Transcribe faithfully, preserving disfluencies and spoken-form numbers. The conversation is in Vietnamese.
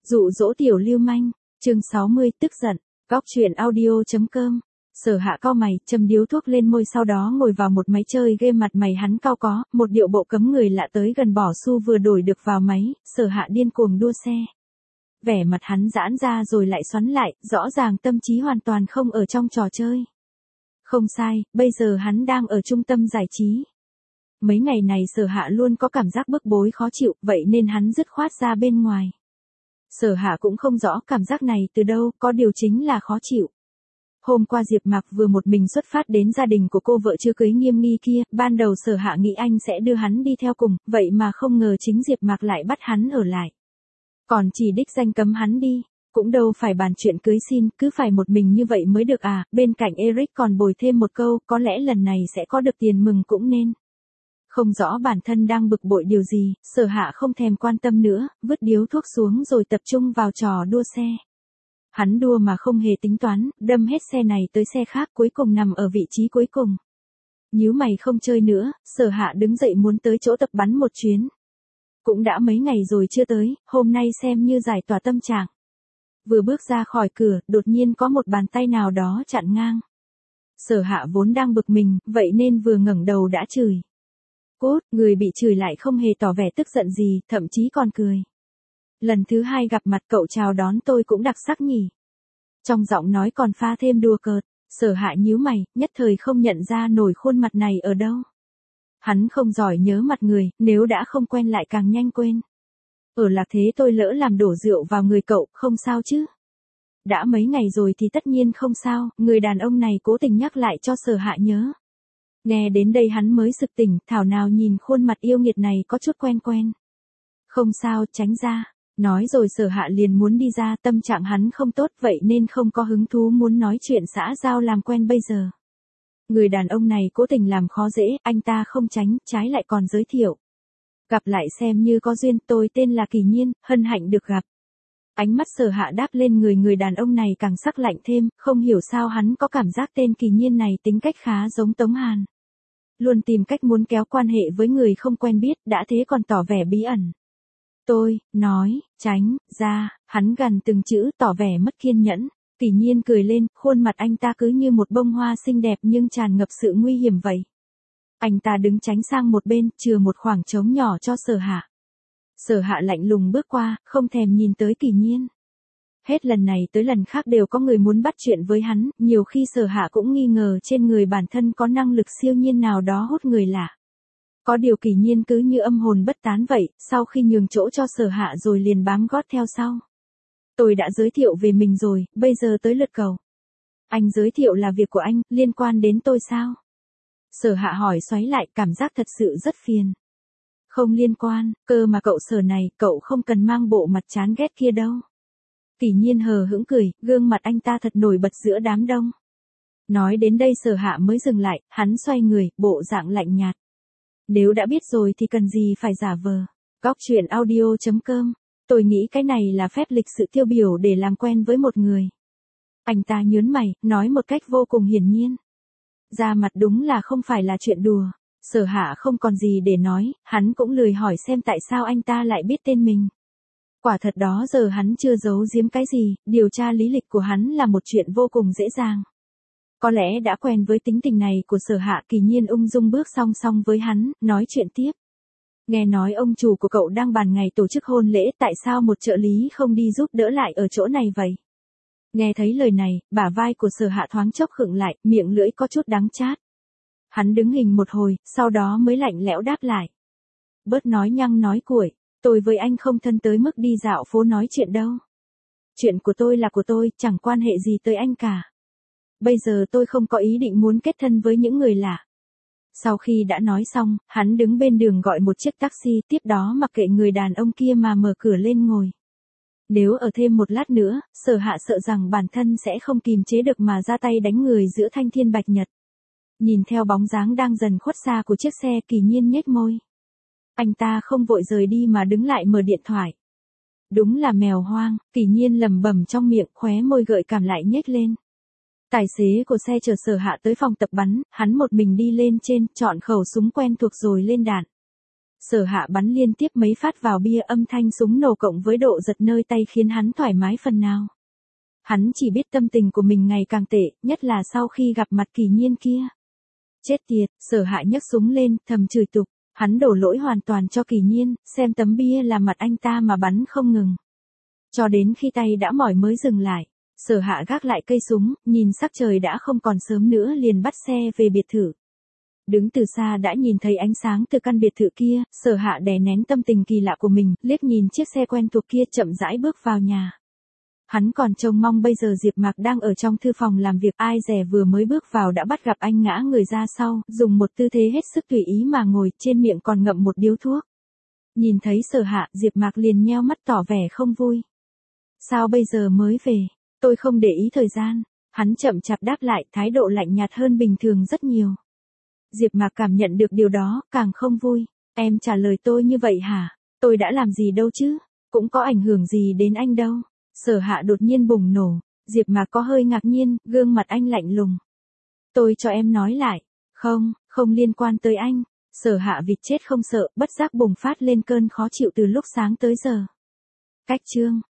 Dụ dỗ tiểu lưu manh, chương sáu mươi, tức giận, góc truyện audio.com. Sở Hạ cau mày, châm điếu thuốc lên môi sau đó ngồi vào một máy chơi game, mặt mày hắn cau có, một điệu bộ cấm người lạ tới gần bỏ xu vừa đổi được vào máy, Sở Hạ điên cuồng đua xe. Vẻ mặt hắn giãn ra rồi lại xoắn lại, rõ ràng tâm trí hoàn toàn không ở trong trò chơi. Không sai, bây giờ hắn đang ở trung tâm giải trí. Mấy ngày này Sở Hạ luôn có cảm giác bức bối khó chịu, vậy nên hắn dứt khoát ra bên ngoài. Sở Hạ cũng không rõ cảm giác này từ đâu, có điều chính là khó chịu. Hôm qua Diệp Mạc vừa một mình xuất phát đến gia đình của cô vợ chưa cưới Nghiêm Nghi kia, ban đầu Sở Hạ nghĩ anh sẽ đưa hắn đi theo cùng, vậy mà không ngờ chính Diệp Mạc lại bắt hắn ở lại. Còn chỉ đích danh cấm hắn đi, cũng đâu phải bàn chuyện cưới xin, cứ phải một mình như vậy mới được à, bên cạnh Eric còn bồi thêm một câu, có lẽ lần này sẽ có được tiền mừng cũng nên. Không rõ bản thân đang bực bội điều gì, Sở Hạ không thèm quan tâm nữa, vứt điếu thuốc xuống rồi tập trung vào trò đua xe. Hắn đua mà không hề tính toán, đâm hết xe này tới xe khác, cuối cùng nằm ở vị trí cuối cùng. Nhíu mày không chơi nữa, Sở Hạ đứng dậy muốn tới chỗ tập bắn một chuyến. Cũng đã mấy ngày rồi chưa tới, hôm nay xem như giải tỏa tâm trạng. Vừa bước ra khỏi cửa, đột nhiên có một bàn tay nào đó chặn ngang. Sở Hạ vốn đang bực mình, vậy nên vừa ngẩng đầu đã chửi. Cút, người bị chửi lại không hề tỏ vẻ tức giận gì, thậm chí còn cười. Lần thứ hai gặp mặt cậu chào đón tôi cũng đặc sắc nhỉ. Trong giọng nói còn pha thêm đùa cợt, Sở Hạ nhíu mày, nhất thời không nhận ra nổi khuôn mặt này ở đâu. Hắn không giỏi nhớ mặt người, nếu đã không quen lại càng nhanh quên. Ở Lạc Thế tôi lỡ làm đổ rượu vào người cậu, không sao chứ? Đã mấy ngày rồi thì tất nhiên không sao, người đàn ông này cố tình nhắc lại cho Sở Hạ nhớ. Nghe đến đây hắn mới sực tỉnh, thảo nào nhìn khuôn mặt yêu nghiệt này có chút quen quen. Không sao, tránh ra. Nói rồi Sở Hạ liền muốn đi ra, tâm trạng hắn không tốt vậy nên không có hứng thú muốn nói chuyện xã giao làm quen bây giờ. Người đàn ông này cố tình làm khó dễ, anh ta không tránh, trái lại còn giới thiệu. Gặp lại xem như có duyên, tôi tên là Kỳ Nhiên, hân hạnh được gặp. Ánh mắt Sở Hạ đáp lên người người đàn ông này càng sắc lạnh thêm, không hiểu sao hắn có cảm giác tên Kỳ Nhiên này tính cách khá giống Tống Hàn. Luôn tìm cách muốn kéo quan hệ với người không quen biết, đã thế còn tỏ vẻ bí ẩn. Tôi, nói, tránh, ra, hắn gần từng chữ tỏ vẻ mất kiên nhẫn. Kỳ Nhiên cười lên, khuôn mặt anh ta cứ như một bông hoa xinh đẹp nhưng tràn ngập sự nguy hiểm vậy. Anh ta đứng tránh sang một bên, chừa một khoảng trống nhỏ cho Sở Hạ. Sở Hạ lạnh lùng bước qua, không thèm nhìn tới Kỳ Nhiên. Hết lần này tới lần khác đều có người muốn bắt chuyện với hắn, nhiều khi Sở Hạ cũng nghi ngờ trên người bản thân có năng lực siêu nhiên nào đó hút người lạ. Có điều Kỳ Nhiên cứ như âm hồn bất tán vậy, sau khi nhường chỗ cho Sở Hạ rồi liền bám gót theo sau. Tôi đã giới thiệu về mình rồi, bây giờ tới lượt cậu. Anh giới thiệu là việc của anh, liên quan đến tôi sao? Sở Hạ hỏi xoáy lại, cảm giác thật sự rất phiền. Không liên quan, cơ mà cậu Sở này, cậu không cần mang bộ mặt chán ghét kia đâu. Kỳ Nhiên hờ hững cười, gương mặt anh ta thật nổi bật giữa đám đông. Nói đến đây Sở Hạ mới dừng lại, hắn xoay người, bộ dạng lạnh nhạt. Nếu đã biết rồi thì cần gì phải giả vờ. Góc truyện audio.com. Tôi nghĩ cái này là phép lịch sự tiêu biểu để làm quen với một người. Anh ta nhớn mày, nói một cách vô cùng hiển nhiên. Ra mặt đúng là không phải là chuyện đùa. Sở Hạ không còn gì để nói, hắn cũng lười hỏi xem tại sao anh ta lại biết tên mình. Quả thật đó giờ hắn chưa giấu giếm cái gì, điều tra lý lịch của hắn là một chuyện vô cùng dễ dàng. Có lẽ đã quen với tính tình này của Sở Hạ, Kỳ Nhiên ung dung bước song song với hắn, nói chuyện tiếp. Nghe nói ông chủ của cậu đang bàn ngày tổ chức hôn lễ, tại sao một trợ lý không đi giúp đỡ lại ở chỗ này vậy? Nghe thấy lời này, bả vai của Sở Hạ thoáng chốc khựng lại, miệng lưỡi có chút đắng chát. Hắn đứng hình một hồi, sau đó mới lạnh lẽo đáp lại. Bớt nói nhăng nói cuội, tôi với anh không thân tới mức đi dạo phố nói chuyện đâu. Chuyện của tôi là của tôi, chẳng quan hệ gì tới anh cả. Bây giờ tôi không có ý định muốn kết thân với những người lạ. Sau khi đã nói xong, hắn đứng bên đường gọi một chiếc taxi, tiếp đó mặc kệ người đàn ông kia mà mở cửa lên ngồi. Nếu ở thêm một lát nữa, Sở Hạ sợ rằng bản thân sẽ không kìm chế được mà ra tay đánh người giữa thanh thiên bạch nhật. Nhìn theo bóng dáng đang dần khuất xa của chiếc xe, Kỳ Nhiên nhếch môi. Anh ta không vội rời đi mà đứng lại mở điện thoại. Đúng là mèo hoang, Kỳ Nhiên lẩm bẩm trong miệng, khóe môi gợi cảm lại nhếch lên. Tài xế của xe chở Sở Hạ tới phòng tập bắn, hắn một mình đi lên trên, chọn khẩu súng quen thuộc rồi lên đạn. Sở Hạ bắn liên tiếp mấy phát vào bia, âm thanh súng nổ cộng với độ giật nơi tay khiến hắn thoải mái phần nào. Hắn chỉ biết tâm tình của mình ngày càng tệ, nhất là sau khi gặp mặt Kỳ Nhiên kia. Chết tiệt, Sở Hạ nhấc súng lên, thầm chửi tục, hắn đổ lỗi hoàn toàn cho Kỳ Nhiên, xem tấm bia là mặt anh ta mà bắn không ngừng. Cho đến khi tay đã mỏi mới dừng lại, Sở Hạ gác lại cây súng, nhìn sắc trời đã không còn sớm nữa liền bắt xe về biệt thự. Đứng từ xa đã nhìn thấy ánh sáng từ căn biệt thự kia, Sở Hạ đè nén tâm tình kỳ lạ của mình, liếc nhìn chiếc xe quen thuộc kia chậm rãi bước vào nhà. Hắn còn trông mong bây giờ Diệp Mạc đang ở trong thư phòng làm việc, ai dè vừa mới bước vào đã bắt gặp anh ngã người ra sau, dùng một tư thế hết sức tùy ý mà ngồi, trên miệng còn ngậm một điếu thuốc. Nhìn thấy Sở Hạ, Diệp Mạc liền nheo mắt tỏ vẻ không vui. Sao bây giờ mới về? Tôi không để ý thời gian. Hắn chậm chạp đáp lại, thái độ lạnh nhạt hơn bình thường rất nhiều. Diệp Mạc cảm nhận được điều đó, càng không vui. Em trả lời tôi như vậy hả? Tôi đã làm gì đâu chứ? Cũng có ảnh hưởng gì đến anh đâu. Sở Hạ đột nhiên bùng nổ. Diệp Mạc có hơi ngạc nhiên, gương mặt anh lạnh lùng. Tôi cho em nói lại. Không, không liên quan tới anh. Sở Hạ vịt chết không sợ, bất giác bùng phát lên cơn khó chịu từ lúc sáng tới giờ. Cách chương